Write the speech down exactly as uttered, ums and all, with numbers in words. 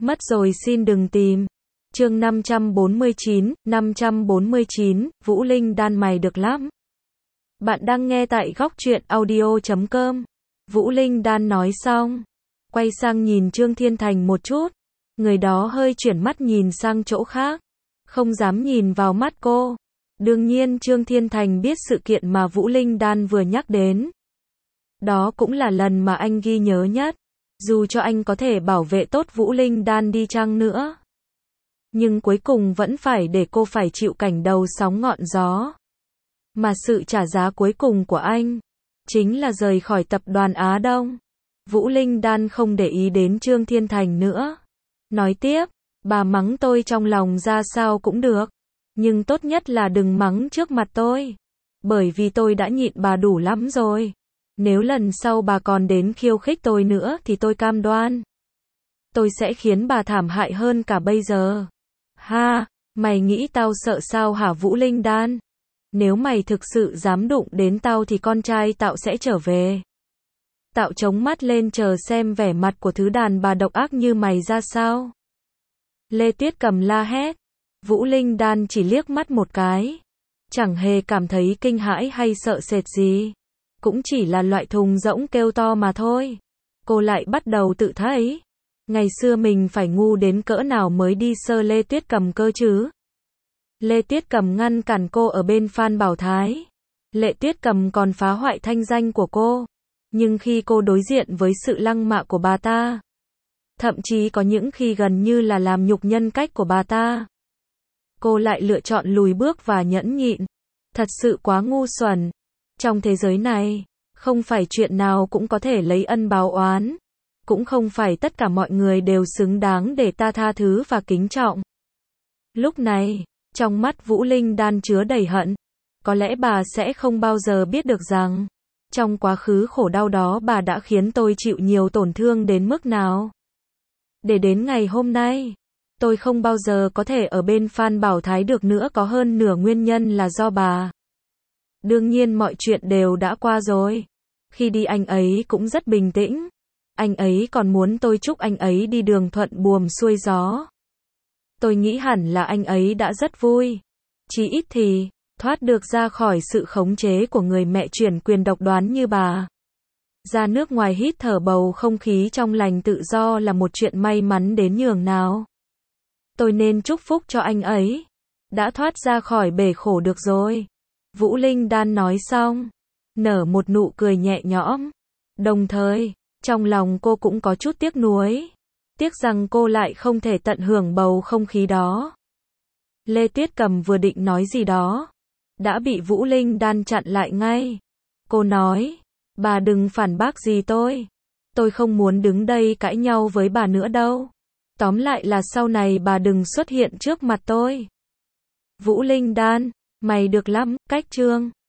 Mất rồi xin đừng tìm. Chương năm trăm bốn mươi chín, năm trăm bốn mươi chín, Vũ Linh đan mày được lắm. Bạn đang nghe tại góc truyện audio chấm com. Vũ Linh đan nói xong, quay sang nhìn Trương Thiên Thành một chút. Người đó hơi chuyển mắt nhìn sang chỗ khác, không dám nhìn vào mắt cô. Đương nhiên Trương Thiên Thành biết sự kiện mà Vũ Linh đan vừa nhắc đến. Đó cũng là lần mà anh ghi nhớ nhất. Dù cho anh có thể bảo vệ tốt Vũ Linh đan đi chăng nữa, nhưng cuối cùng vẫn phải để cô phải chịu cảnh đầu sóng ngọn gió. Mà sự trả giá cuối cùng của anh chính là rời khỏi tập đoàn Á Đông. Vũ Linh đan không để ý đến Trương Thiên Thành nữa. Nói tiếp, bà mắng tôi trong lòng ra sao cũng được, nhưng tốt nhất là đừng mắng trước mặt tôi. Bởi vì tôi đã nhịn bà đủ lắm rồi. Nếu lần sau bà còn đến khiêu khích tôi nữa thì tôi cam đoan tôi sẽ khiến bà thảm hại hơn cả bây giờ. Ha, mày nghĩ tao sợ sao hả Vũ Linh đan? Nếu mày thực sự dám đụng đến tao thì con trai tao sẽ trở về. Tao chống mắt lên chờ xem vẻ mặt của thứ đàn bà độc ác như mày ra sao. Lê Tuyết Cầm la hét. Vũ Linh đan chỉ liếc mắt một cái, chẳng hề cảm thấy kinh hãi hay sợ sệt gì. Cũng chỉ là loại thùng rỗng kêu to mà thôi. Cô lại bắt đầu tự thấy, ngày xưa mình phải ngu đến cỡ nào mới đi sơ Lê Tuyết Cầm cơ chứ. Lê Tuyết Cầm ngăn cản cô ở bên Phan Bảo Thái. Lê Tuyết Cầm còn phá hoại thanh danh của cô. Nhưng khi cô đối diện với sự lăng mạ của bà ta, thậm chí có những khi gần như là làm nhục nhân cách của bà ta, cô lại lựa chọn lùi bước và nhẫn nhịn. Thật sự quá ngu xuẩn. Trong thế giới này, không phải chuyện nào cũng có thể lấy ân báo oán. Cũng không phải tất cả mọi người đều xứng đáng để ta tha thứ và kính trọng. Lúc này, trong mắt Vũ Linh đan chứa đầy hận. Có lẽ bà sẽ không bao giờ biết được rằng, trong quá khứ khổ đau đó bà đã khiến tôi chịu nhiều tổn thương đến mức nào. Để đến ngày hôm nay, tôi không bao giờ có thể ở bên Phan Bảo Thái được nữa, có hơn nửa nguyên nhân là do bà. Đương nhiên mọi chuyện đều đã qua rồi. Khi đi anh ấy cũng rất bình tĩnh. Anh ấy còn muốn tôi chúc anh ấy đi đường thuận buồm xuôi gió. Tôi nghĩ hẳn là anh ấy đã rất vui. Chí ít thì, thoát được ra khỏi sự khống chế của người mẹ chuyển quyền độc đoán như bà. Ra nước ngoài hít thở bầu không khí trong lành tự do là một chuyện may mắn đến nhường nào. Tôi nên chúc phúc cho anh ấy. Đã thoát ra khỏi bể khổ được rồi. Vũ Linh đan nói xong, nở một nụ cười nhẹ nhõm. Đồng thời, trong lòng cô cũng có chút tiếc nuối. Tiếc rằng cô lại không thể tận hưởng bầu không khí đó. Lê Tuyết Cầm vừa định nói gì đó, đã bị Vũ Linh đan chặn lại ngay. Cô nói, bà đừng phản bác gì tôi. Tôi không muốn đứng đây cãi nhau với bà nữa đâu. Tóm lại là sau này bà đừng xuất hiện trước mặt tôi. Vũ Linh đan, mày được lắm, cách Trương